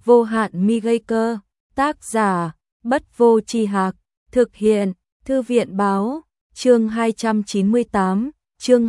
Vô hạn mi gây cơ, tác giả, Bất Vô Tri Hạc, thực hiện, Thư viện báo, chương 298, chương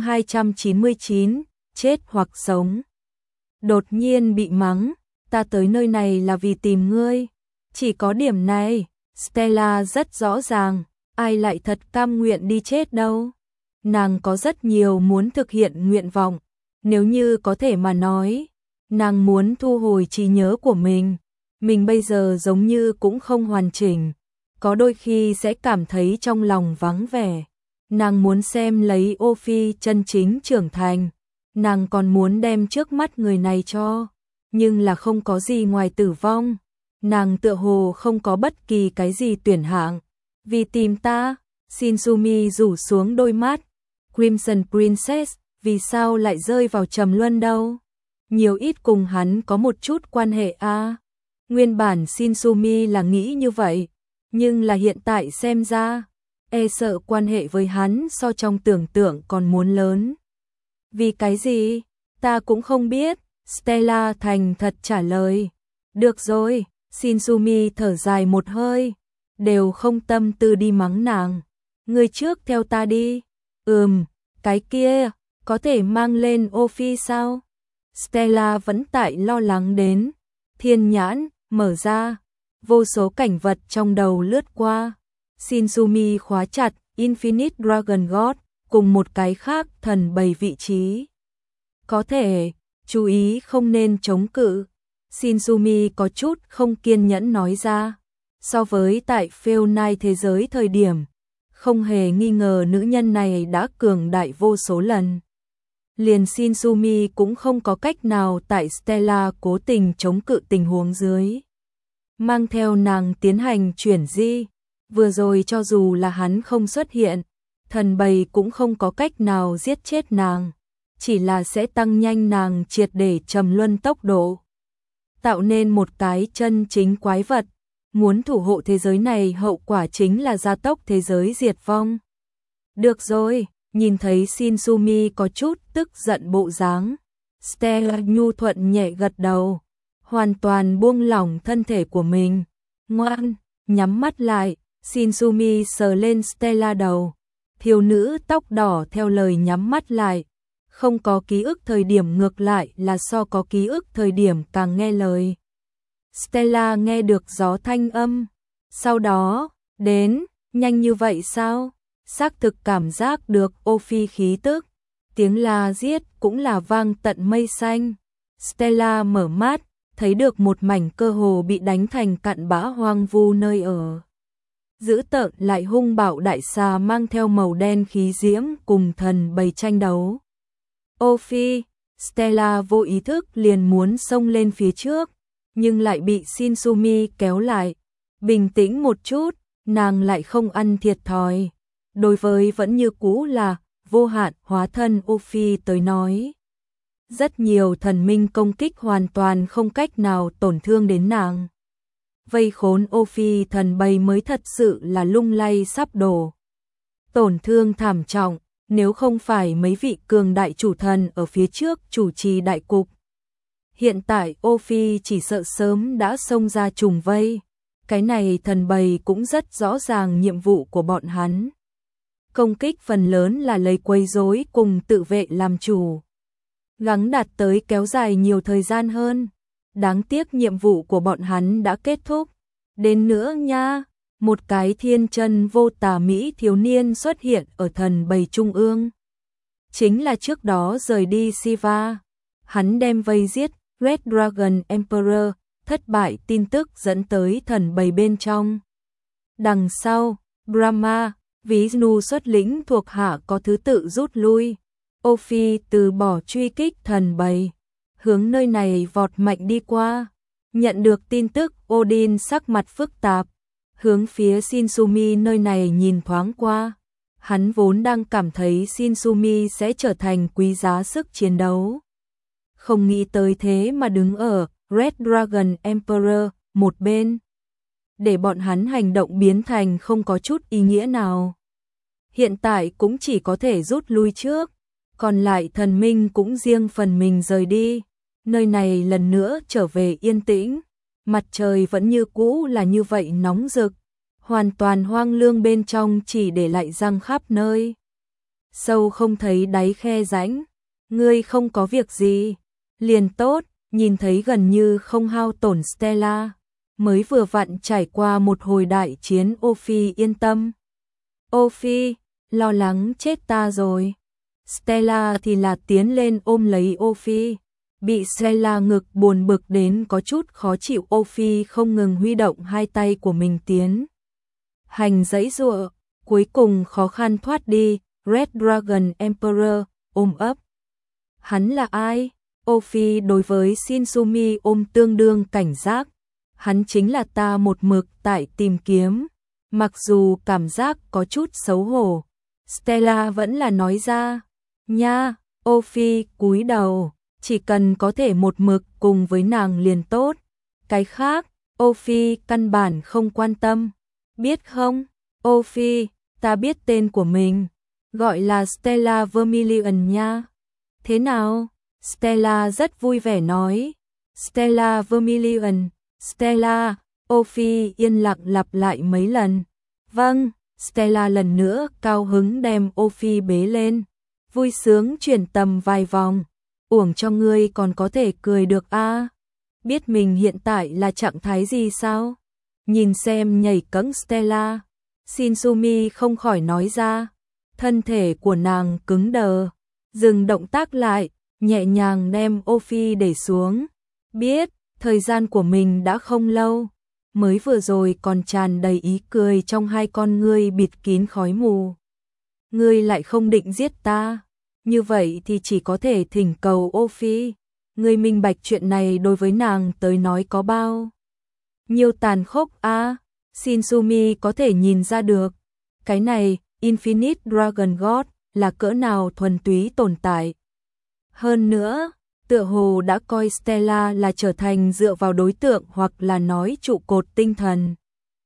299, chết hoặc sống. Đột nhiên bị mắng, ta tới nơi này là vì tìm ngươi. Chỉ có điểm này, Stella rất rõ ràng, ai lại thật cam nguyện đi chết đâu. Nàng có rất nhiều muốn thực hiện nguyện vọng, nếu như có thể mà nói, nàng muốn thu hồi trí nhớ của mình bây giờ giống như cũng không hoàn chỉnh, có đôi khi sẽ cảm thấy trong lòng vắng vẻ. Nàng muốn xem lấy Ô Phi chân chính trưởng thành, nàng còn muốn đem trước mắt người này cho, nhưng là không có gì ngoài tử vong. Nàng tựa hồ không có bất kỳ cái gì tuyển hạng. Vì tìm ta, Shinsumi rủ xuống đôi mắt. Crimson Princess, vì sao lại rơi vào trầm luân đâu? Nhiều ít cùng hắn có một chút quan hệ a. Nguyên bản Shinsumi là nghĩ như vậy, nhưng là hiện tại xem ra, e sợ quan hệ với hắn so trong tưởng tượng còn muốn lớn. Vì cái gì? Ta cũng không biết, Stella thành thật trả lời. Được rồi, Shinsumi thở dài một hơi, đều không tâm tư đi mắng nàng. Ngươi trước theo ta đi. Cái kia, có thể mang lên Ô Phi sao? Stella vẫn tại lo lắng đến. Thiên nhãn, mở ra, vô số cảnh vật trong đầu lướt qua. Shinsumi khóa chặt Infinite Dragon God cùng một cái khác thần bầy vị trí. Có thể, chú ý không nên chống cự. Shinsumi có chút không kiên nhẫn nói ra. So với tại Phil Knight thế giới thời điểm, không hề nghi ngờ nữ nhân này đã cường đại vô số lần. Liền Shinsumi cũng không có cách nào tại Stella cố tình chống cự tình huống dưới. Mang theo nàng tiến hành chuyển di, vừa rồi cho dù là hắn không xuất hiện, thần bầy cũng không có cách nào giết chết nàng, chỉ là sẽ tăng nhanh nàng triệt để trầm luân tốc độ. Tạo nên một cái chân chính quái vật, muốn thủ hộ thế giới này hậu quả chính là gia tốc thế giới diệt vong. Được rồi, nhìn thấy Shinsumi có chút tức giận bộ dáng, Stella nhu thuận nhẹ gật đầu, hoàn toàn buông lỏng thân thể của mình. Ngoan, nhắm mắt lại, Shinsumi sờ lên Stella đầu. Thiếu nữ tóc đỏ theo lời nhắm mắt lại, không có ký ức thời điểm ngược lại là so có ký ức thời điểm càng nghe lời. Stella nghe được gió thanh âm, sau đó, đến, nhanh như vậy sao? Xác thực cảm giác được Ô Phi khí tức, tiếng la giết cũng là vang tận mây xanh. Stella mở mắt, thấy được một mảnh cơ hồ bị đánh thành cặn bã hoang vu nơi ở. Dữ tợn lại hung bạo đại xà mang theo màu đen khí diễm cùng thần bầy tranh đấu. Ô Phi, Stella vô ý thức liền muốn xông lên phía trước, nhưng lại bị Shinsumi kéo lại. Bình tĩnh một chút, nàng lại không ăn thiệt thòi. Đối với vẫn như cũ là vô hạn hóa thân Ô Phi tới nói, rất nhiều thần minh công kích hoàn toàn không cách nào tổn thương đến nàng. Vây khốn Ô Phi thần bầy mới thật sự là lung lay sắp đổ. Tổn thương thảm trọng, nếu không phải mấy vị cường đại chủ thần ở phía trước chủ trì đại cục. Hiện tại Ô Phi chỉ sợ sớm đã xông ra trùng vây. Cái này thần bầy cũng rất rõ ràng nhiệm vụ của bọn hắn. Công kích phần lớn là lấy quấy rối cùng tự vệ làm chủ. Gắng đạt tới kéo dài nhiều thời gian hơn. Đáng tiếc nhiệm vụ của bọn hắn đã kết thúc. Đến nữa nha, một cái thiên chân vô tà mỹ thiếu niên xuất hiện ở thần bầy trung ương. Chính là trước đó rời đi Shiva. Hắn đem vây giết Red Dragon Emperor, thất bại tin tức dẫn tới thần bầy bên trong. Đằng sau, Brahma, Vishnu xuất lĩnh thuộc hạ có thứ tự rút lui. Ô Phi từ bỏ truy kích thần bầy, hướng nơi này vọt mạnh đi qua. Nhận được tin tức, Odin sắc mặt phức tạp, hướng phía Shinsumi nơi này nhìn thoáng qua. Hắn vốn đang cảm thấy Shinsumi sẽ trở thành quý giá sức chiến đấu. Không nghĩ tới thế mà đứng ở Red Dragon Emperor một bên, để bọn hắn hành động biến thành không có chút ý nghĩa nào. Hiện tại cũng chỉ có thể rút lui trước, còn lại thần minh cũng riêng phần mình rời đi. Nơi này lần nữa trở về yên tĩnh. mặt trời vẫn như cũ là như vậy nóng rực, hoàn toàn hoang lương, bên trong chỉ để lại răng khắp nơi. Sâu không thấy đáy khe rãnh, ngươi không có việc gì, liền tốt, nhìn thấy gần như không hao tổn Stella, mới vừa vặn trải qua một hồi đại chiến. Ophi yên tâm. Ophi, lo lắng chết ta rồi. Stella thì là tiến lên ôm lấy Ophi, bị Stella ngực buồn bực đến có chút khó chịu. Ophi không ngừng huy động hai tay của mình tiến hành giãy giụa, cuối cùng khó khăn thoát đi. Red Dragon Emperor ôm ấp. Hắn là ai? Ophi đối với Shinsumi ôm tương đương cảnh giác. Hắn chính là ta một mực tại tìm kiếm. Mặc dù cảm giác có chút xấu hổ, Stella vẫn là nói ra. Nha, Ophi cúi đầu, chỉ cần có thể một mực cùng với nàng liền tốt. Cái khác, Ophi căn bản không quan tâm. Biết không, Ophi, ta biết tên của mình, gọi là Stella Vermilion nha. Thế nào? Stella rất vui vẻ nói. Stella Vermilion, Stella. Ophi yên lặng lặp lại mấy lần. Vâng, Stella lần nữa cao hứng đem Ophi bế lên, vui sướng chuyển tầm vài vòng. Uổng cho ngươi còn có thể cười được a. Biết mình hiện tại là trạng thái gì sao? Nhìn xem nhảy cẫng Stella, Shinsumi không khỏi nói ra. Thân thể của nàng cứng đờ, dừng động tác lại, nhẹ nhàng đem Ophi để xuống. Biết, thời gian của mình đã không lâu, mới vừa rồi còn tràn đầy ý cười trong hai con ngươi bịt kín khói mù. Ngươi lại không định giết ta, như vậy thì chỉ có thể thỉnh cầu Ophi. Ngươi minh bạch chuyện này đối với nàng tới nói có bao nhiêu tàn khốc a. Shinsumi có thể nhìn ra được, cái này Infinite Dragon God là cỡ nào thuần túy tồn tại. Hơn nữa, tựa hồ đã coi Stella là trở thành dựa vào đối tượng hoặc là nói trụ cột tinh thần.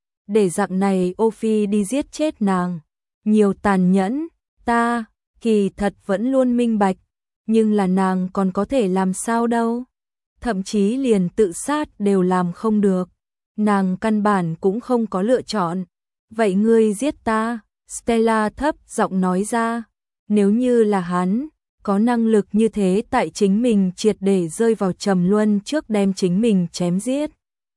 Để dạng này Ophi đi giết chết nàng, nhiều tàn nhẫn, ta kỳ thật vẫn luôn minh bạch, nhưng là nàng còn có thể làm sao đâu. Thậm chí liền tự sát đều làm không được, nàng căn bản cũng không có lựa chọn. Vậy ngươi giết ta, Stella thấp giọng nói ra. Nếu như là hắn có năng lực như thế, tại chính mình triệt để rơi vào trầm luân trước đem chính mình chém giết.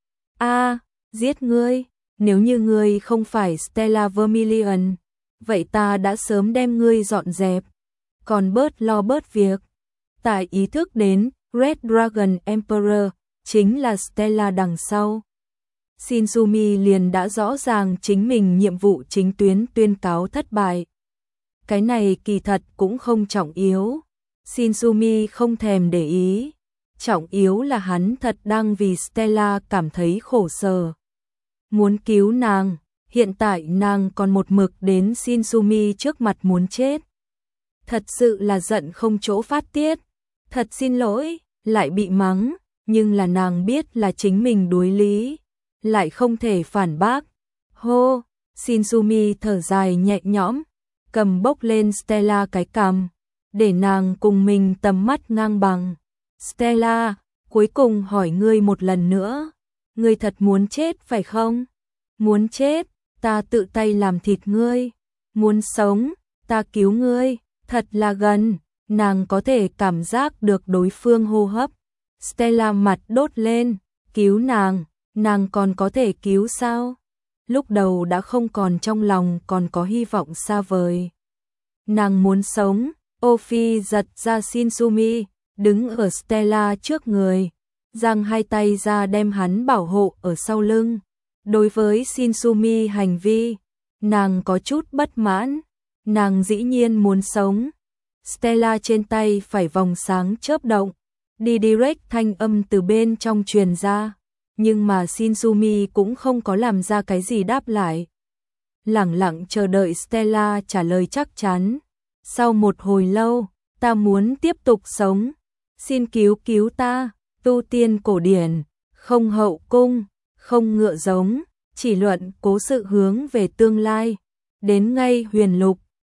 A, giết ngươi, nếu như ngươi không phải Stella Vermilion, vậy ta đã sớm đem ngươi dọn dẹp, còn bớt lo bớt việc. Tại ý thức đến Red Dragon Emperor chính là Stella đằng sau, Shinsumi liền đã rõ ràng chính mình nhiệm vụ chính tuyến tuyên cáo thất bại. Cái này kỳ thật cũng không trọng yếu, Shinsumi không thèm để ý, trọng yếu là hắn thật đang vì Stella cảm thấy khổ sở. Muốn cứu nàng, hiện tại nàng còn một mực đến Shinsumi trước mặt muốn chết. Thật sự là giận không chỗ phát tiết, thật xin lỗi, lại bị mắng, nhưng là nàng biết là chính mình đối lý, lại không thể phản bác. Hô, Shinsumi thở dài nhẹ nhõm, cầm bốc lên Stella cái cằm, để nàng cùng mình tầm mắt ngang bằng. Stella, cuối cùng hỏi ngươi một lần nữa, ngươi thật muốn chết phải không? Muốn chết, ta tự tay làm thịt ngươi. Muốn sống, ta cứu ngươi. Thật là gần, nàng có thể cảm giác được đối phương hô hấp. Stella mặt đốt lên, cứu nàng còn có thể cứu sao? Lúc đầu đã không còn trong lòng còn có hy vọng xa vời. Nàng muốn sống. Ophi giật ra Shinsumi, đứng ở Stella trước người, giang hai tay ra đem hắn bảo hộ ở sau lưng. Đối với Shinsumi hành vi, nàng có chút bất mãn, nàng dĩ nhiên muốn sống. Stella trên tay phải vòng sáng chớp động, đi direct thanh âm từ bên trong truyền ra, nhưng mà Shinsumi cũng không có làm ra cái gì đáp lại. Lẳng lặng chờ đợi Stella trả lời chắc chắn. Sau một hồi lâu, ta muốn tiếp tục sống, xin cứu ta. Tu tiên cổ điển, không hậu cung, không ngựa giống, chỉ luận cố sự hướng về tương lai. Đến ngay huyền lục,